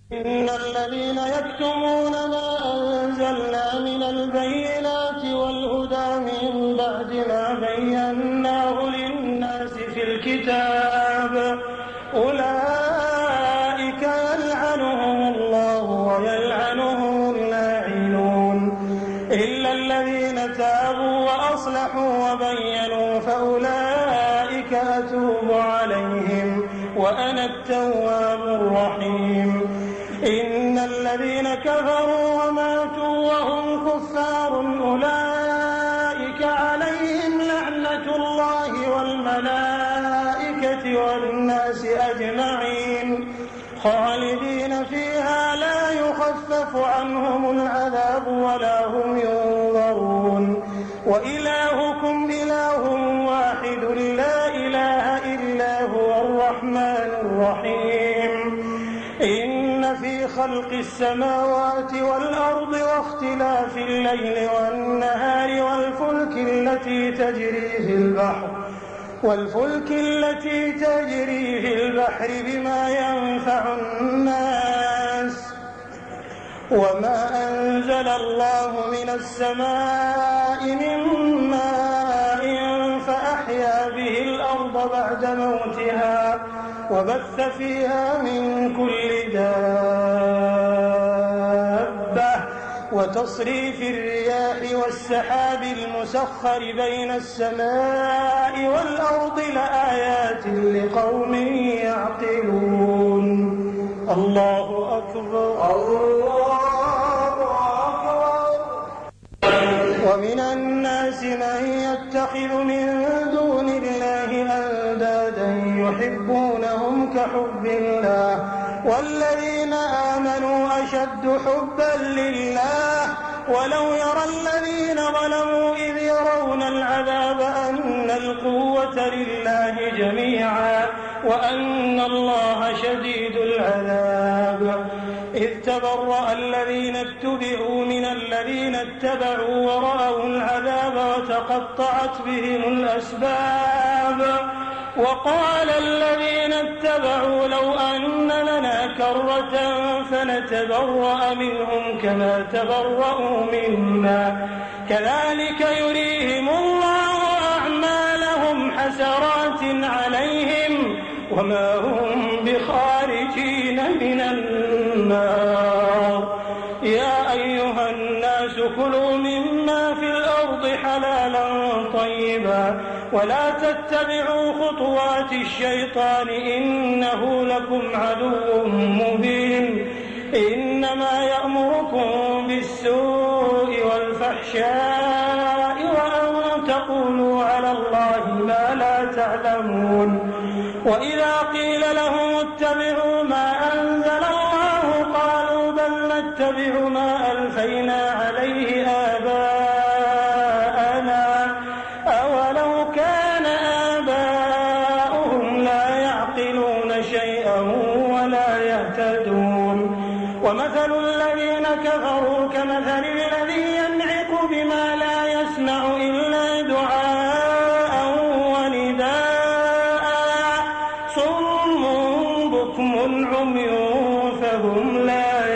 إن الذين يكتمون ما أنزلنا من البينات والهدى من بعد ما بيناه للناس في الكتاب أولئك يلعنهم الله ويلعنهم اللاعنون إلا الذين تابوا وأصلحوا وبينوا فأولئك أتوب عليهم وأنا التواب الرحيم. إن الذين كفروا وماتوا وهم كفار أولئك عليهم لعنة الله والملائكة والناس أجمعين خالدين فيها لا يخفف عنهم العذاب ولا هم ينظرون. وإلهكم إله واحد لا إله إلا هو الرحمن الرحيم. إن في خلق السماوات والأرض واختلاف الليل والنهار والفلك التي تجري في البحر بما ينفع الناس وما أنزل الله من السماء من ماء فأحيا به الأرض بعد موتها وبث فيها من كل دابة وتصريف الرياح والسحاب المسخر بين السماء والأرض لآيات لقوم يعقلون. الله أكبر الله أكبر. ومن الناس من يتخذ من دون الله أندادا يحبونهم كحب الله والذين آمنوا أشد حبا لله ولو يرى الذين ظلموا إذ يرون العذاب أن القوة لله جميعا وأن الله شديد العذاب. إذ تبرأ الذين اتبعوا من الذين اتبعوا ورأوا العذاب وتقطعت بهم الأسباب. وقال الذين اتبعوا لو أن لنا كرة فنتبرأ منهم كما تبرأوا منا كذلك يريهم الله أعمالهم حسرات عليهم وما هم بخارجين من النار. يا أيها الناس كلوا مما في الأرض حلالا طيبا ولا تتبعوا خطوات الشيطان إنه لكم عدو مبين. إنما يأمركم بالسوء والفحشاء وأن تقولوا على الله ما لا تعلمون. وإذا قيل لهم اتبعوا ما أنزل الله قالوا بل نتبع ما ألفينا عليه آباءنا أولو كان آباؤهم لا يعقلون شيئا ولا يهتدون. ومثل الذين كفروا كمثل الذي ينعق بما لا يسمع إلا دعاء ونداء صم بكم عمي فهم لا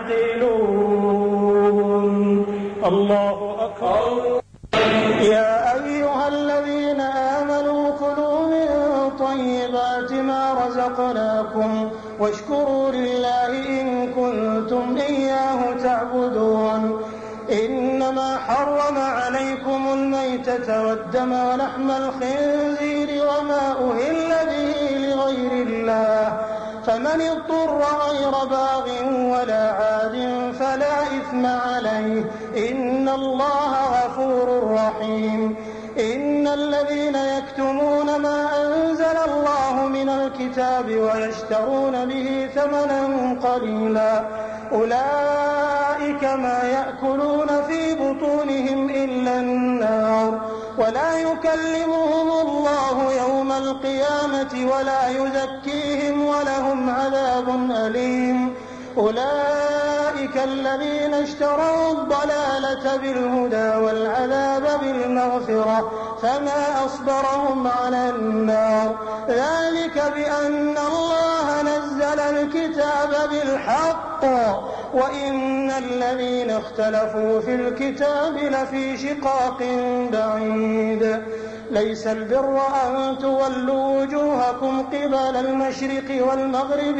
يعقلون. الله أكبر. يا أيها الذين آمنوا كلوا من طيبات ما رزقناكم واشكروا لله إن كنتم إياه تعبدون. إنما حرم عليكم الميتة والدم ولحم الخنزير وما أهل به لغير الله فمن اضطر غير باغ ولا عاد فلا إثم عليه إن الله غفور رحيم. إن الذين يكتمون ما أنزل الله من الكتاب ويشترون به ثمنا قليلا أولئك ما يأكلون في بطونهم إلا النار ولا يكلمهم الله يوم القيامة ولا يزكيهم ولهم عذاب أليم. أولئك الذين اشتروا الضلالة بالهدى والعذاب بالمغفرة فما أصبرهم على النار ذلك بأن الله نزل أنزل الكتاب بالحق وإن الذين اختلفوا في الكتاب لفي شقاق بعيد ليس البر أن تولوا وجوهكم قبل المشرق والمغرب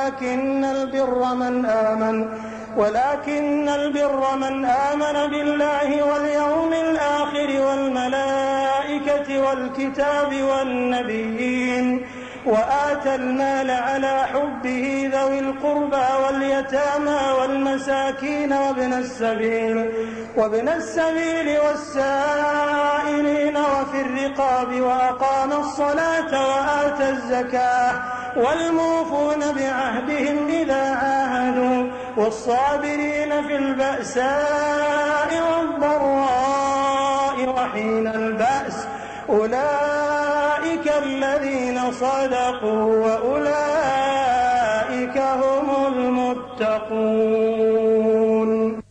ولكن البر من آمن بالله واليوم الآخر والملائكة والكتاب والنبيين وآتى المال على حبه ذوي القربى واليتامى والمساكين وابن السبيل والسائلين وفي الرقاب وأقام الصلاة وآتى الزكاة والموفون بعهدهم إذا عاهدوا والصابرين في البأساء والضراء وحين البأس أولئك الذين صدقوا وأولئك هم المتقون.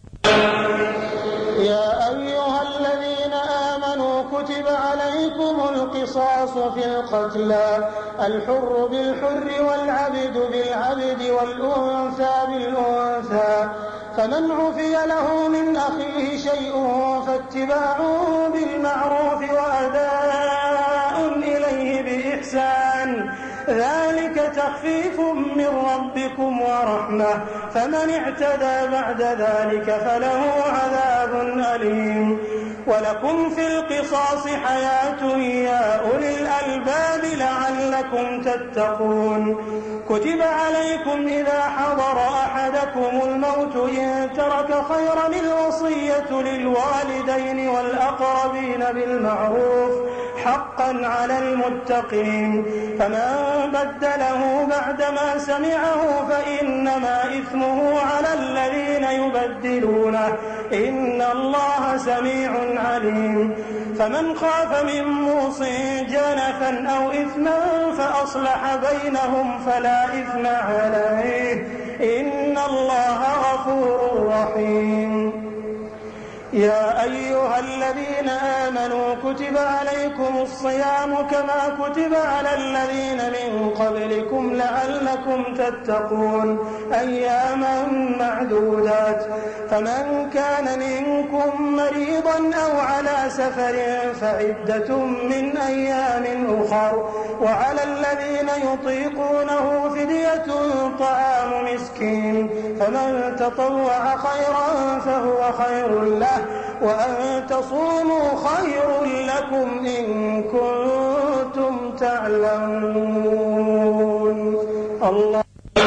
يا أيها الذين آمنوا كتب عليكم القصاص في القتلى الحر بالحر والعبد بالعبد والأنثى بالأنثى فمن عفي له من أخيه شيء فاتباع بالمعروف وأداء إليه بإحسان ذلك تخفيف من ربكم ورحمة فمن اعتدى بعد ذلك فله عذاب أليم. ولكم في القصاص حياة يا أولي الألباب لعلكم تتقون. كتب عليكم إذا حضر أحدكم الموت إن ترك خيرا الوصية للوالدين والأقربين بالمعروف حقا على المتقين فمن بدله بعدما سمعه فإنما إثمه على الذين يبدلونه إن الله سميع عليم. فمن خاف من موص جنفا أو إثما فأصلح بينهم فلا إثم عليه إن الله غفور رحيم. يا أيها الذين آمنوا كتب عليكم الصيام كما كتب على الذين من قبلكم لعلكم تتقون أياما معدودات فمن كان منكم مريضا أو على سفر فعدة من أيام أخر وعلى الذين يطيقونه فدية طعام مسكين فمن تطوع خيرا فهو خير له وأن تصوموا خير لكم إن كنتم تعلمون. الله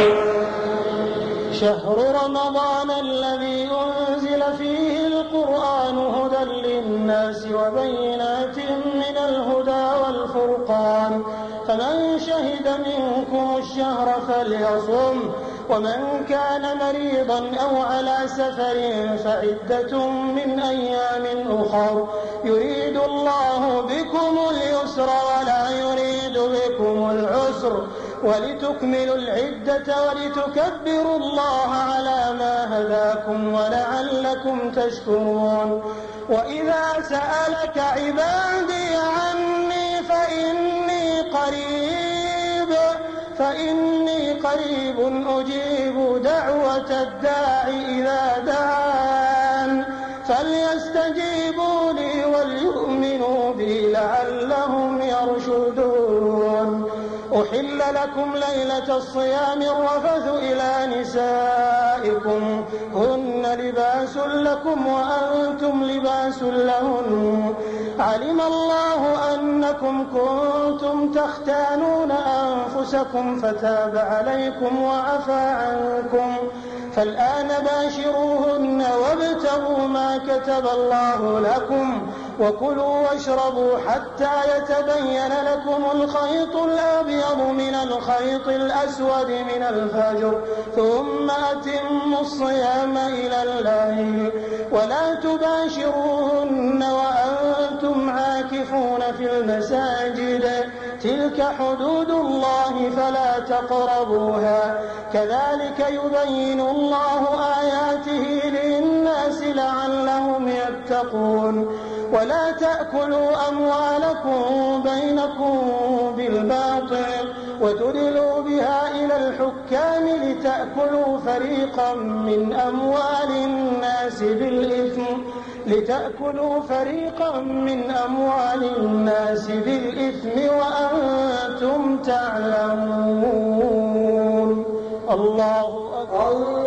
شهر رمضان الذي أنزل فيه القرآن هدى للناس وبينات من الهدى والفرقان فمن شهد منكم الشهر فليصم ومن كان مريضا أو على سفر فعدة من أيام أخر يريد الله بكم اليسر ولا يريد بكم العسر ولتكملوا العدة ولتكبروا الله على ما هداكم ولعلكم تشكرون. وإذا سألك عبادي عني فإني قريب أجيب دعوة الداع إذا دعان فليستجيبوا لي وليؤمنوا بي لعلهم يرشدون. أحل لكم ليلة الصيام الرفث إلى نسائكم هن لباس لكم وأنتم لباس لهن علم الله أنكم كنتم تختانون أنفسكم فتاب عليكم وعفى عنكم فالآن باشروهن وابتغوا ما كتب الله لكم وكلوا واشربوا حتى يتبين لكم الخيط الأبيض من الخيط الأسود من الفجر ثم أتموا الصيام إلى الليل ولا تباشروهن وأنتم عاكفون في المساجد تلك حدود الله فلا تقربوها كذلك يبين الله آياته للناس لعلهم يتقون. ولا تأكلوا أموالكم بينكم بالباطل وتدلوا بها إلى الحكام لتأكلوا فريقا من أموال الناس بالإثم وأنتم تعلمون. الله أكبر.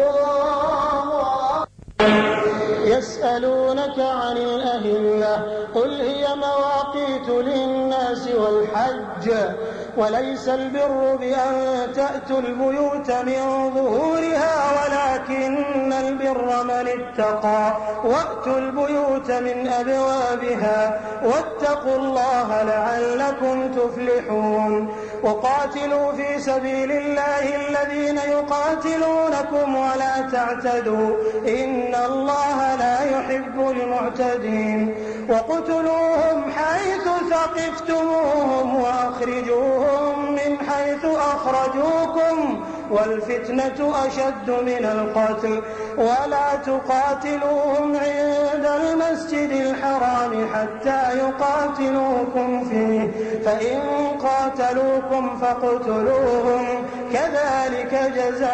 يسألونك عن الأهلة قل هي مواقيت للناس والحج وليس البر بأن تأتوا البيوت من ظهورها ولكن البر من اتقى وأتوا البيوت من أبوابها واتقوا الله لعلكم تفلحون. وقاتلوا في سبيل الله الذين يقاتلونكم ولا تعتدوا إن الله لا يحب المعتدين. وقتلوهم حيث ثقفتموهم وأخرجوهم من حيث أخرجوكم والفتنة أشد من القتل ولا تقاتلوهم عند المسجد الحرام حتى يقاتلوكم فيه فإن قاتلوكم فاقتلوهم كذلك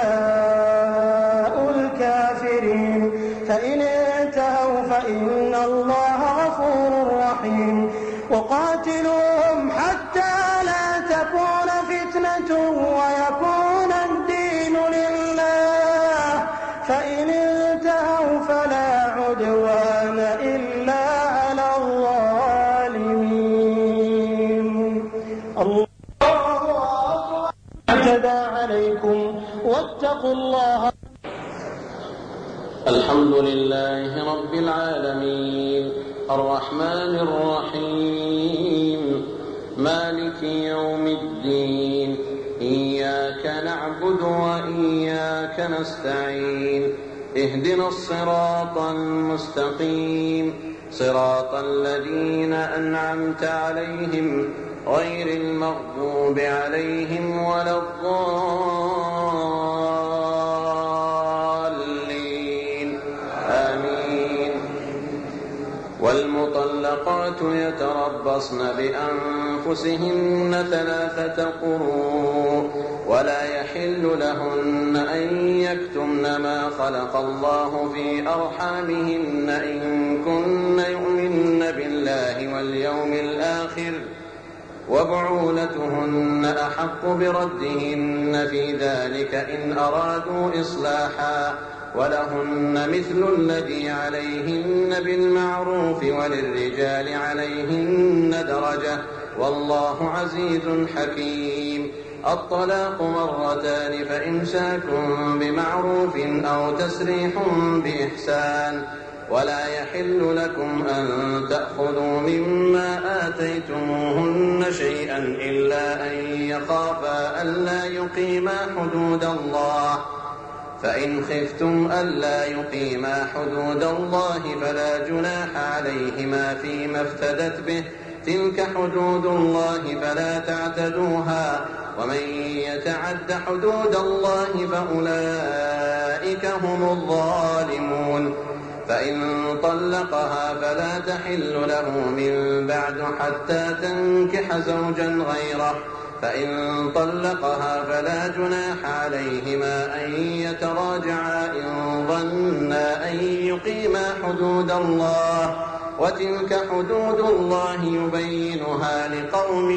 جزاء الكافرين. فإن انتهوا فإن الله غفور رحيم. وقاتلوهم حتى لا تكون فتنة ويكون الدين لله فإن انتهوا فلا عدوان إلا على الظالمين. الله اعتدى عليكم واتقوا الله. الحمد لله رب العالمين الرحمن الرحيم مالك يوم الدين إياك نعبد وإياك نستعين اهدنا الصراط المستقيم صراط الذين أنعمت عليهم غير المغضوب عليهم ولا الضالين آمين. والمطلقات يتربصن بأنفسهن 3 قروء ولا يحل لهن أن يكتمن ما خلق الله في أرحامهن إن كن يؤمن بالله واليوم الآخر وبعولتهن أحق بردهن في ذلك إن أرادوا إصلاحا ولهن مثل الذي عليهن بالمعروف وللرجال عليهن درجة والله عزيز حكيم. الطلاق 2 فإمساك بمعروف أو تسريح بإحسان ولا يحل لكم أن تأخذوا مما آتيتموهن شيئا إلا أن يخافا ألا يقيما حدود الله فإن خفتم ألا يقيما حدود الله فلا جناح عليهما فيما افتدت به تلك حدود الله فلا تعتدوها ومن يتعد حدود الله فأولئك هم الظالمون. فإن طلقها فلا تحل له من بعد حتى تنكح زوجا غيره فإن طلقها فلا جناح عليهما أن يتراجعا إن ظنا أن يقيما حدود الله وتلك حدود الله يبينها لقوم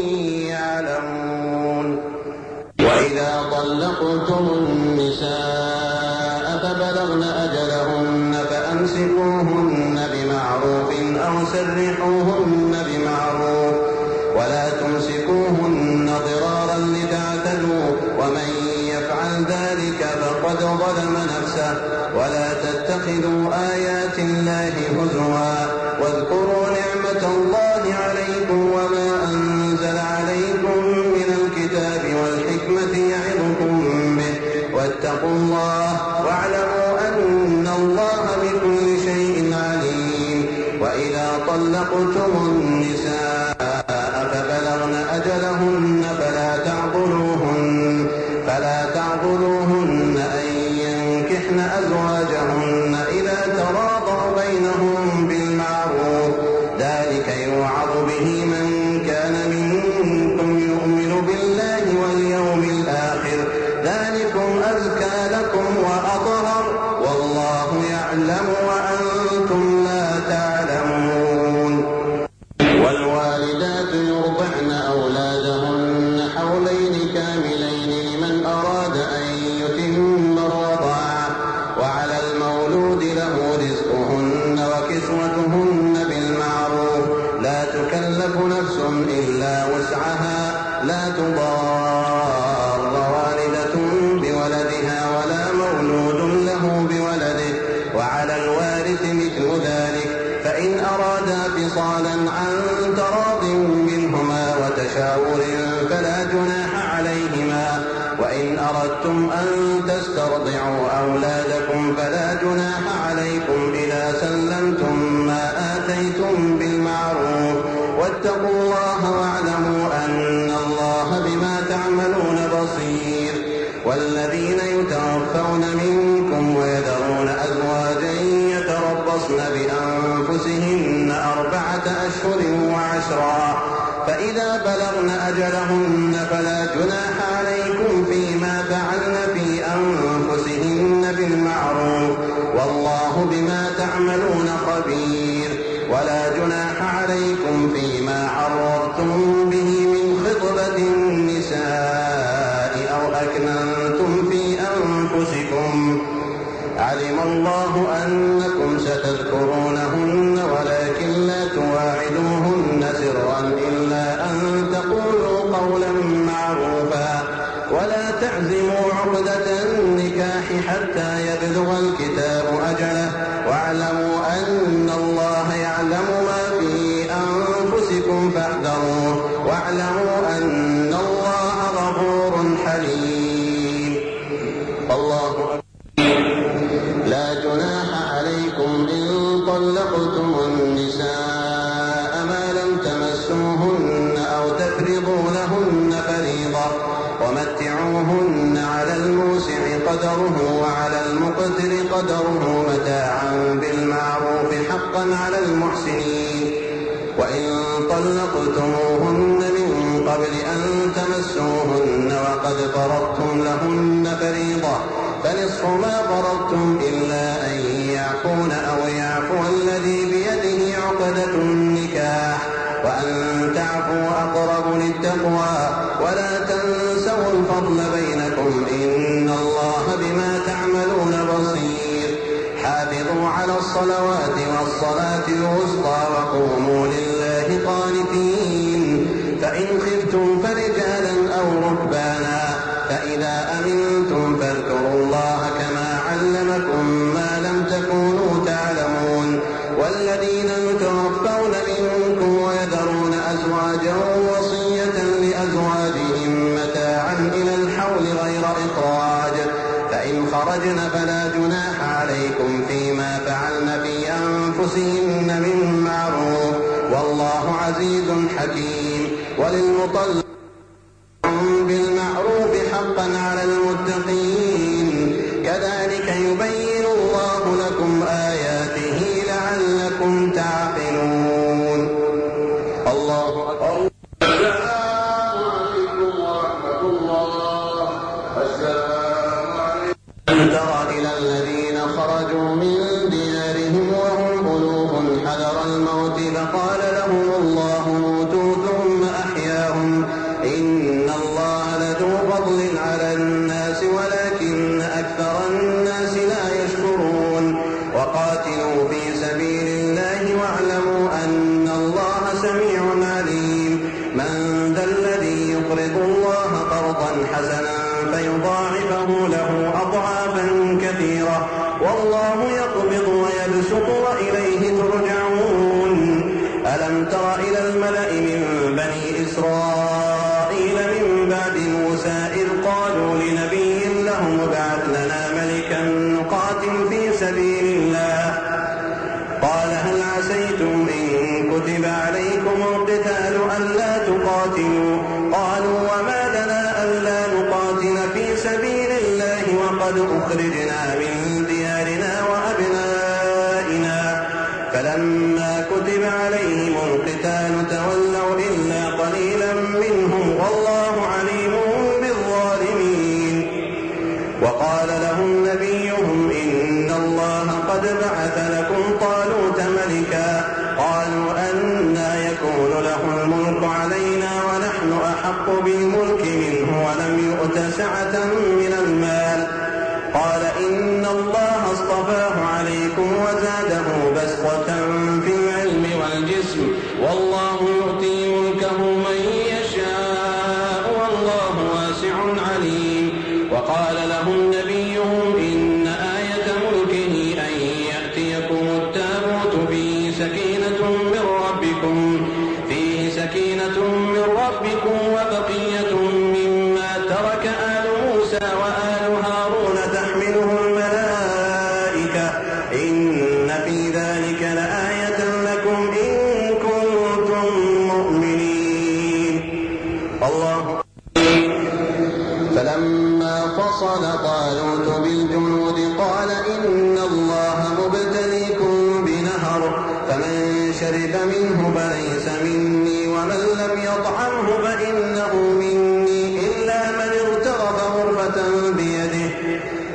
يعلمون. وإذا طلقتم النساء فبلغن أجلهن فأمسكوهن بمعروف أو سرحوهن بمعروف ولا تمسكوهن ضرارا لتعتدوا ومن يفعل ذلك فقد ظلم نفسه ولا تتخذوا آيات الله هزوا واذكروا نعمة الله عليكم وما أنزل عليكم من الكتاب والحكمة يعظكم به واتقوا الله واعلموا أن الله بكل شيء عليم. وإذا طلقتم النساء فبلغن أجلهن فلا تعضلوهن أن ينكحن أزواجهن إذا تراضوا بينهم بالمعروف ذلك يوعظ به من كان منكم يؤمن بالله ترضعوا أولادكم فلا جناح عليكم إذا سلمتم ما آتيتم بالمعروف واتقوا الله واعلموا أن الله بما تعملون بصير. والذين يتوفون منكم ويذرون أزواجا يتربصن بأنفسهن 4 أشهر و10 فإذا بلغن أجلهن فلا جناح عليكم فيما فعلن في أنفسهن بالمعروف والله بما تعملون خبير. ولا جناح عليكم فيما عرضتم به من خطبة النساء أو أكننتم في أنفسكم علم الله أنكم ستذكرونهن ولكن لا تواعدوهن سرا إلا أن تقولوا قولا معروفا ولا تعزموا عقدة النكاح حتى يبلغ الكتاب أجله واعلموا أن الله يعلم ما في أنفسكم فاحذروه واعلموا أن الله غفور حليم. الله أكبر. لا جناح عليكم إن طلقتم النساء ما لم تمسوهن أو تفرضوا لهن فريضة ومتعوهن على الموسع قدره وعلى المقتر قدره متاعا بالمعروف حقا على المحسنين. وإن طلقتموهن من قبل أن تمسوهن وقد فرضتم لهن فريضة فنصف ما فرضتم إلا أن يعفون أو يعفو الذي بيده عقدة النكاح وأن تعفوا أقرب للتقوى ولا تنسوا الفضل بينكم إن الله بما تعملون بصير. حافظوا على الصلوات والصلاة الوسطى وقوموا لله قانتين. فإن خفتم فرجالا أو ركبانا فإذا أمنتم فاذكروا الله كما علمكم ما لم تكونوا تعلمون. والذين يتوفون منكم ويذرون أزواجا وصية لأزواجهم متاعا إلى الحول غير إخراج فإن خرجن فلا جناح عليكم فيما فعلن في أنفسهن من معروف والله عزيز حكيم. وللمطلقين بالمعروف حقا على المتقين كذلك يبين الله لكم آياته لعلكم تعقلون. الله أكبر. السلام عليكم ورحمة الله. السلام عليكم. تر إلى الذين خرجوا من ديارهم وهم ألوف حذر الموت فقال لهم الله موتوا ثم أحياهم إن الله لذو فضل على الناس ولكن أكثر الناس لا يشكرون. وقاتلوا في سبيل الله واعلموا أن الله سميع عليم. من ذا الذي يقرض الله قرضا حسنا فيضاعفه له أضعافا كثيرة والله يقبض ويبسط وإليه ترجعون. ألم تر إلى الملأ من بني إسرائيل من بعد موسى إذ قالوا لنبي لهم ابعث لنا ملكا نقاتل في سبيل الله قال هل عسيتم إن كتب عليكم القتال ألا تقاتلوا قالوا وما لنا ألا نقاتل في سبيل الله وقد أخرجنا من ديارنا وأبنائنا فلما كتب عليهم القتال تولوا إلا قليلا منهم والله عليم بالظالمين. وقال لهم نبيهم إن الله قد بعث لكم طالوت ملكا قالوا أنى يكون له الملك علينا ونحن أحق بالملك منه ولم يؤت سعة من المال قال إن الله اصطفاه عليكم وزاده بسطة في العلم والجسم والله يؤتي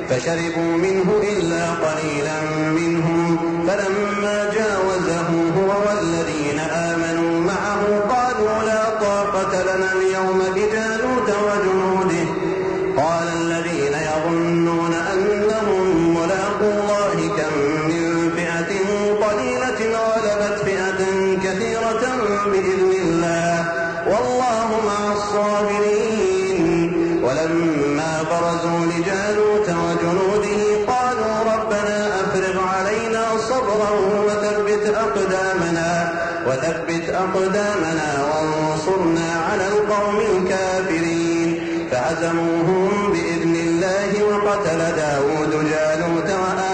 فشربوا منه إلا قليلا منهم. فلما جاوزه هو والذين آمنوا معه قالوا لا طاقة لنا اليوم بجالوت وجنوده. قال الذين يظنون أنهم ملاقو الله كم من فئة قليلة غلبت فئة كثيرة بإذن الله والله مع الصابرين. ولما برزوا لجالوت وجنوده قالوا ربنا أفرغ علينا صبرا وثبت أقدامنا وانصرنا على القوم الكافرين. فهزموهم بإذن الله وقتل داود جالوت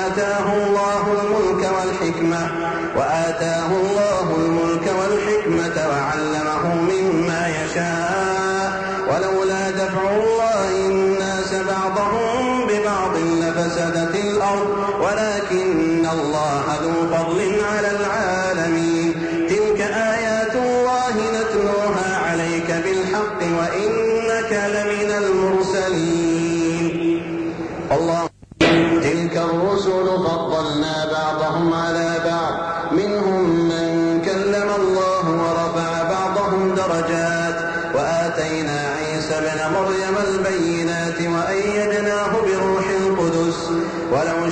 وآتاه الله الملك والحكمة وعلمه مما يشاء. ولولا دفع الله الناس بعضهم ببعض لفسدت الأرض ولكن الله ذو فضل على العالمين. تلك آيات الله نتلوها عليك بالحق وإنك لمن المرسلين. الله تلك الرسل فضلنا بعضهم على بعض منهم من كلم الله ورفع بعضهم درجات وآتينا عيسى ابن مريم البينات وأيدناه بروح القدس. ولو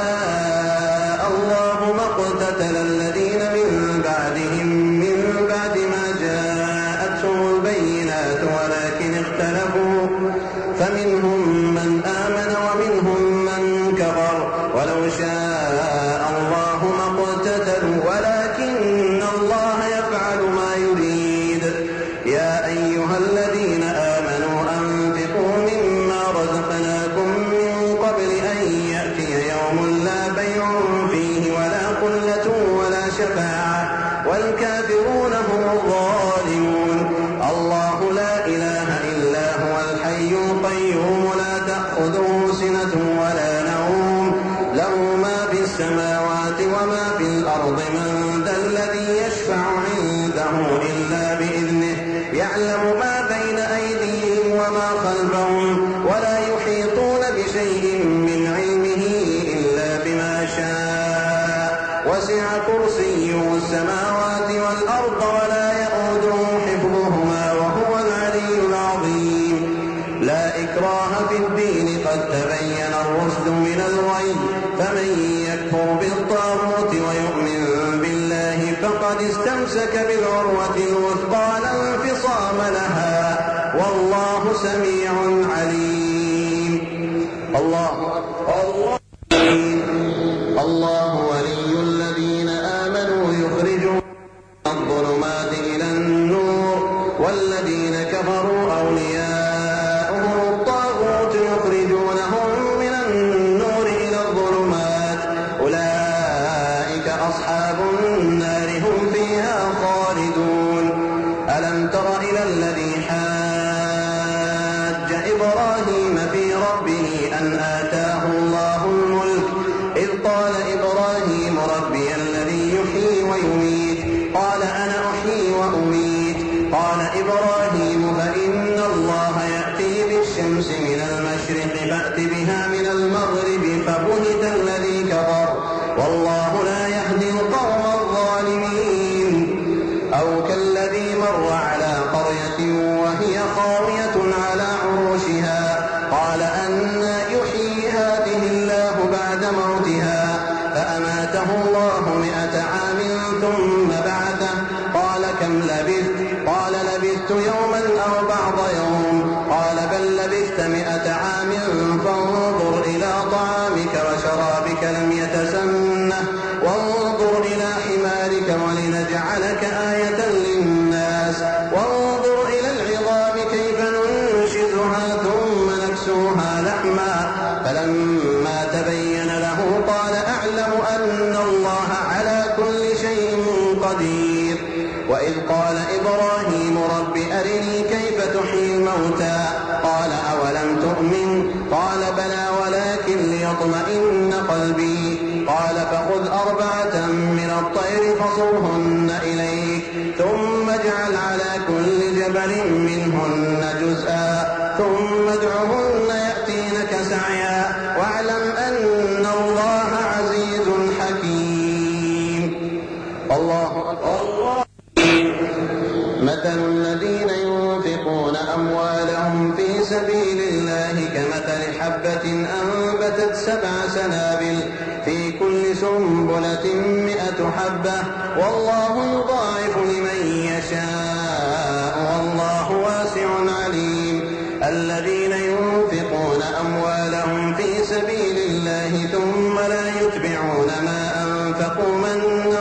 شاء الله ما اقتتل الذين من بعدهم من بعد ما جاءتهم البينات ولكن اختلفوا فمنهم من آمن ومنهم من كفر. ولو شاء الله ما اقتتلوا ولكن الله يفعل ما يريد. يا أيها الذين آمنوا أنفقوا مما رزقناكم من قبل أن يأتي يوم لا بيع فيه ولا خلة ولا شفاعة والكافرون هم الظالمون. الله لا إله إلا هو الحي القيوم لا تأخذه سنة ولا نوم له ما في السماوات وما في الأرض. من ذا الذي يشفع عنده إلا بإذنه. يعلم ما بين أيديهم وما خلفهم ولا يحيطون بشيء من علمه إلا بما شاء. وسع كرسيه السماوات والأرض ولا يؤوده حفظهما وهو العلي العظيم. لا إكراه في الدين قد تبين الرشد من الغي. فمن يكفر بالطاغوت ويؤمن بالله فقد استمسك بالعروة الوثقى لا انفصام لها والله سميع عليم. الله ولي الذين آمنوا يخرجون من الظلمات إلى النور والذين كفروا أولياؤهم الطاغوت يخرجونهم من النور إلى الظلمات. أولئك أصحاب النار هم فيها خالدون. ألم تر إلى الذي حاج إبراهيم في ربه أن آتاه الله الملك إذ قال إبراهيم ربي الذي يحيي ويميت قال أنا أحيي وأميت. قال إبراهيم فإن الله يأتي بالشمس من المشرق فأت بها من المغرب فبهت الذي كفر والله لا يهدي القوم الظالمين. أو كالذي مر على قرية وهي خاوية على عروشها قال أنى يحيي هذه الله بعد موتها فأماته الله 100 عام ثم بعثه. قال كم لبثت؟ قال لبثت يوما أو بعض يوم. قال بل لبثت 100 عام فانظر إلى طعامك وشرابك لم يتسنه وانظر إلى حمارك ولنجعلك آية للناس وانظر إلى العظام كيف ننشزها ثم نكسوها لحما. فلما تبين له قال أعلم أن الله على كل شيء قدير. وإذ قال إبراهيم رب أرني كيف تحيي الموتى قال أولم تؤمن قال بلى ولكن ليطمئن قلبي. قال فخذ 4 من الطير فصرهن إليك ثم اجعل على كل جبل منهن جزءا ثم ادعهن يأتينك سعيا واعلم فآتت 7 سنابل في كل سنبلة 100 حبة والله يضاعف لمن يشاء والله واسع عليم. الذين ينفقون أموالهم في سبيل الله ثم لا يتبعون ما أنفقوا منا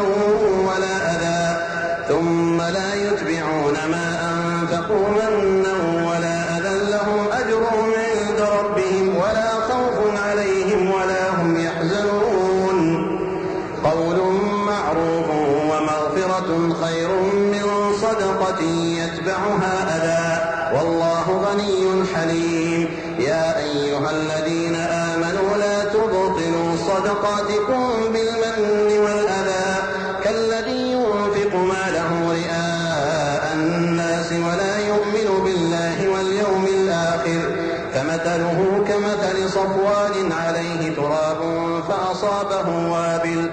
ولا أذى لهم أجرهم عند ربهم ولا خوف عليهم ولا هم يحزنون. قول معروف ومغفرة خير من صدقة يتبعها أذى والله غني حليم. يا أيها الذين آمنوا لا تبطلوا صدقاتكم بالمن والأذى كالذي ينفق ماله رئاء الناس ولا يؤمن بالله واليوم الآخر فمثله كمثل صفوان عليه تراب فأصابه وابل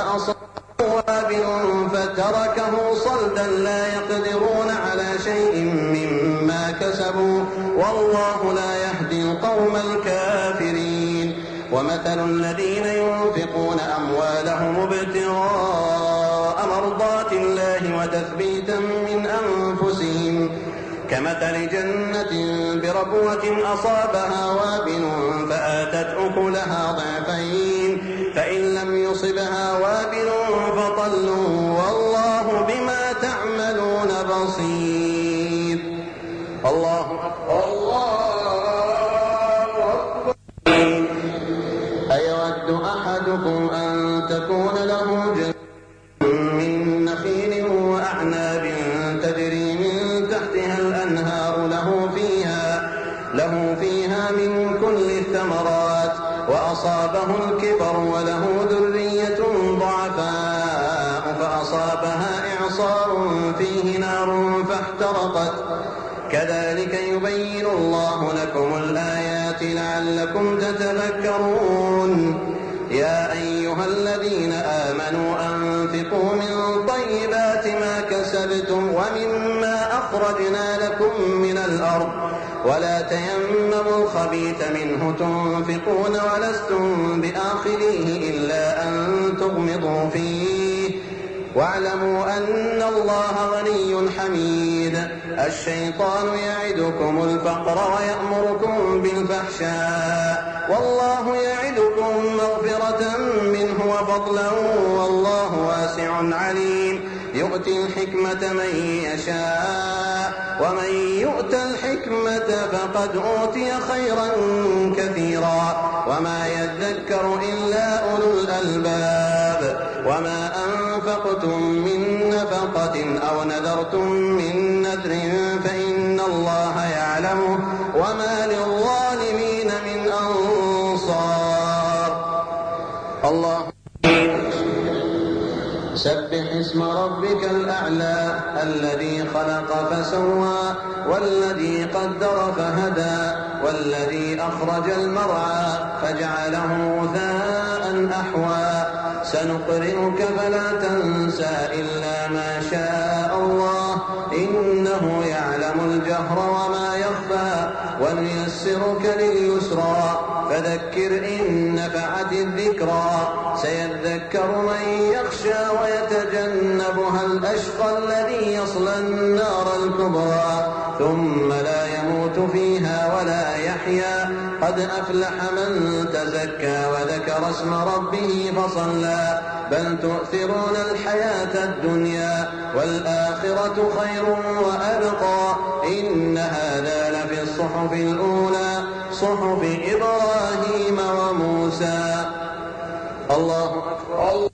فتركه صلدا لا يقدرون على شيء مما كسبوا والله لا يهدي القوم الكافرين. ومثل الذين ينفقون أموالهم ابتغاء مرضات الله وتثبيتا من أنفسهم كمثل جنة بربوة أصابها وابل فآتت أكلها ضعفين فإن لم يصبها وابل فطل والله بما تعملون بصير. الله أكبر. أيود أحدكم أن تكون له جنة من نخيل وأعناب تجري من تحتها الأنهار له فيها من كل الثمرات وأصابه الكبر وله ذرية ضعفاء فأصابها إعصار فيه نار فاحترقت كذلك يبين الله لكم الآيات لعلكم تتذكرون. يا أيها الذين آمنوا أنفقوا من طيبات ما كسبتم ومما أخرجنا لكم من الأرض ولا تيمموا الخبيث منه تنفقون ولستم بآخذيه إلا أن تغمضوا فيه واعلموا أن الله غني حميد. الشيطان يعدكم الفقر ويأمركم بالفحشاء والله يعدكم مغفرة منه وفضلا والله واسع عليم. يؤتي الحكمة من يشاء ومن يؤت الحكمة فقد أوتي خيرا كثيرا وما يذكر إلا أولو الألباب. وما أنفقتم من نفقة أو نذرتم من نذر فإن الله يعلمه وما للظالمين من أنصار. الله سبح اسم ربك الأعلى الذي خلق فسوى والذي قدر فهدى والذي أخرج المرعى فجعله غثاء أحوى سنقرئك فلا تنسى إلا ما شاء الله إنه يعلم الجهر وما يخفى ونيسرك لليسرى فذكر إن نفعت الذكرى سيذكر من يخشى ويتجنبها الأشقى الذي يصلى النار الكبرى ثم لا يموت فيها ولا يحيا قد أفلح من تزكى وذكر اسم ربه فصلى بل تؤثرون الحياة الدنيا والآخرة خير وأبقى إن هذا لفي الصحف الأولى صحف إبراهيم وموسى. الله أكبر.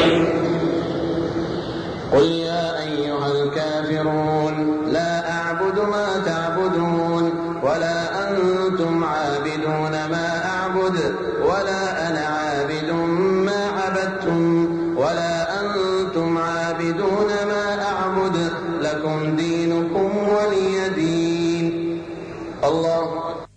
قل يا أيها الكافرون لا أعبد ما تعبدون ولا أنتم عابدون ما أعبد ولا أنا عابد ما عبدتم ولا أنتم عابدون ما أعبد لكم دينكم ولي دين. الله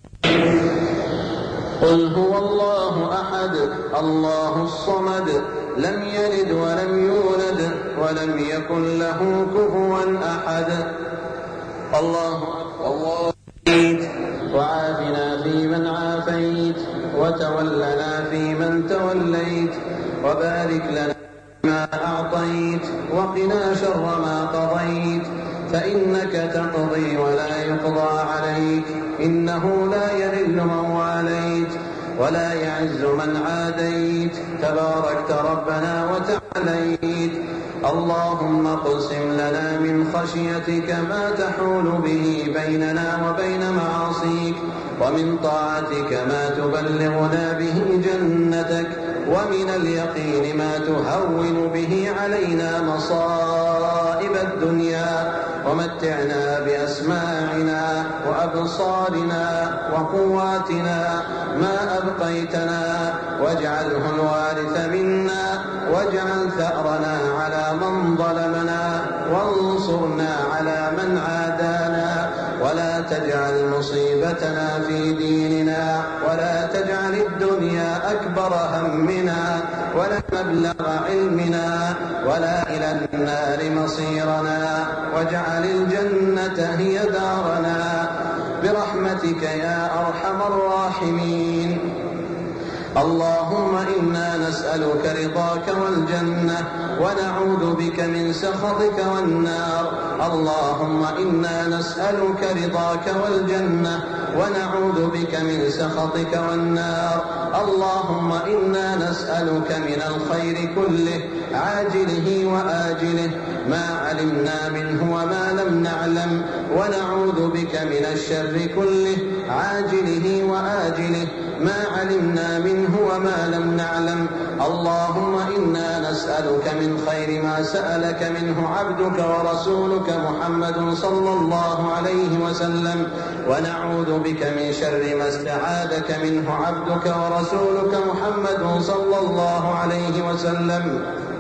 قل هو الله أحد الله الصمد لم يلد ولم يولد ولم يكن له كفوا أحد. الله أكبر. وعافنا فيمن عافيت وتولنا فيمن توليت وبارك لنا ما أعطيت وقنا شر ما قضيت فإنك تقضي ولا يقضى عليك إنه لا يذل من واليت ولا يعز من عاديت تباركت ربنا وتعاليت اللهم اقسم لنا من خشيتك ما تحول به بيننا وبين معاصيك ومن طاعتك ما تبلغنا به جنتك ومن اليقين ما تهون به علينا مصائب الدنيا ومتعنا بأسماعنا وأبصارنا وقواتنا ما أبقيتنا واجعله الوارث منا واجعل ثأرنا على من ظلمنا وانصرنا على من عادانا ولا تجعل مصيبتنا في ديننا ولا تجعل الدنيا أكبر همنا ولا مبلغ علمنا ولا إلى النار مصيرنا واجعل الجنة هي دارنا برحمتك يا أرحم الراحمين اللهم إنا نسألك رضاك والجنة ونعوذ بك من سخطك والنار اللهم إنا نسألك رضاك والجنة ونعوذ بك من سخطك والنار اللهم إنا نسألك من الخير كله عاجله وآجله ما علمنا منه وما لم نعلم ونعوذ بك من الشر كله عاجله وآجله ما علمنا منه وما لم نعلم اللهم إنا نسألك من خير ما سألك منه عبدك ورسولك محمد صلى الله عليه وسلم ونعوذ بك من شر ما استعاذك منه عبدك ورسولك محمد صلى الله عليه وسلم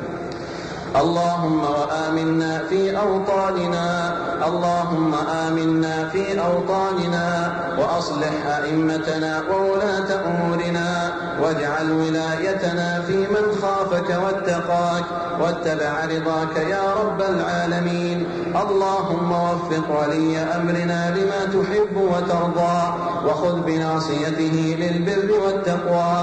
اللهم وآمنا في أوطاننا اللهم آمنا في أوطاننا وأصلح أئمتنا وولاة أمورنا واجعل ولايتنا في من خافك واتقاك واتبع رضاك يا رب العالمين اللهم وفق ولي أمرنا لما تحب وترضى وخذ بناصيته للبر والتقوى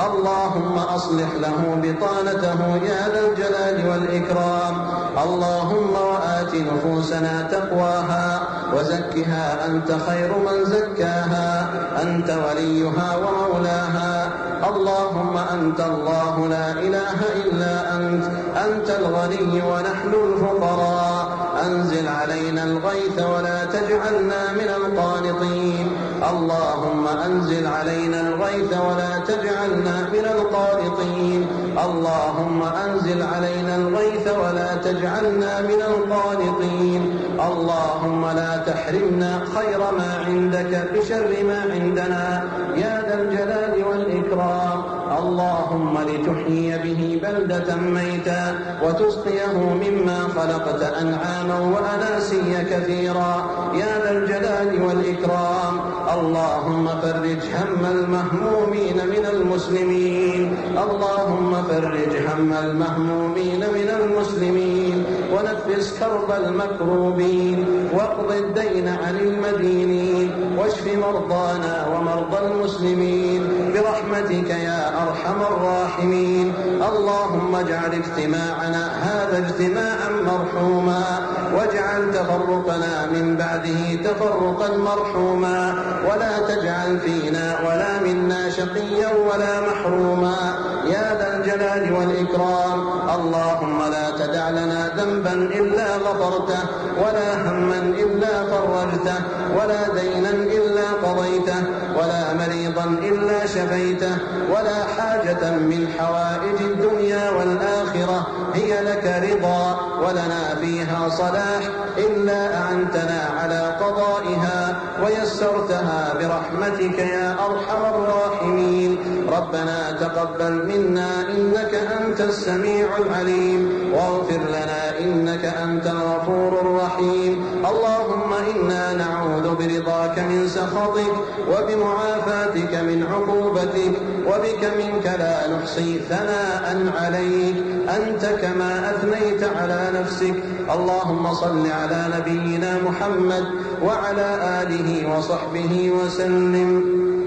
اللهم أصلح له بطانته يا ذا الجلال والإكرام اللهم وآت نفوسنا تقواها وزكها أنت خير من زكاها أنت وليها ومولاها اللهم أنت الله لا إله إلا أنت الغني ونحن الفقراء أنزل علينا الغيث ولا تجعلنا من القانطين اللهم أنزل علينا الغيث ولا تجعلنا من القانطين اللهم أنزل علينا الغيث ولا تجعلنا من القانطين اللهم لا تحرمنا خير ما عندك بشر ما عندنا يا ذا الجلال والإكرام اللهم لتحيي به بلدة ميتا وتسقيه مما خلقت أنعاما وأناسيا كثيرا يا ذا الجلال والإكرام اللهم فرج هم المهمومين من المسلمين اللهم فرج هم المهمومين من المسلمين ونفس كرب المكروبين واقض الدين عن المدينين واشف مرضانا ومرضى المسلمين برحمتك يا أرحم الراحمين اللهم اجعل اجتماعنا هذا اجتماعا مرحوما واجعل تفرقنا من بعده تفرقا مرحوما ولا تجعل فينا ولا منا شقيا ولا محروما يا ذا الجلال والإكرام اللهم لا تدع لنا ذنبا إلا غفرته ولا هما إلا فرجته ولا دينا إلا قضيته ولا مريضا إلا شفيته ولا حاجة من حوائج الدنيا والآخرة هي لك رضا ولنا فيها صلاح إلا أعنتنا على قضائها ويسرتها برحمتك يا أرحم الراحمين ربنا تقبل منا إنك أنت السميع العليم واغفر لنا إنك أنت الغفور الرحيم اللهم إنا نعوذ برضاك من سخطك وبمعافاتك من عقوبتك وبك منك لا نحصي ثناء عليك أنت كما أثنيت على نفسك اللهم صل على نبينا محمد وعلى آله وصحبه وسلم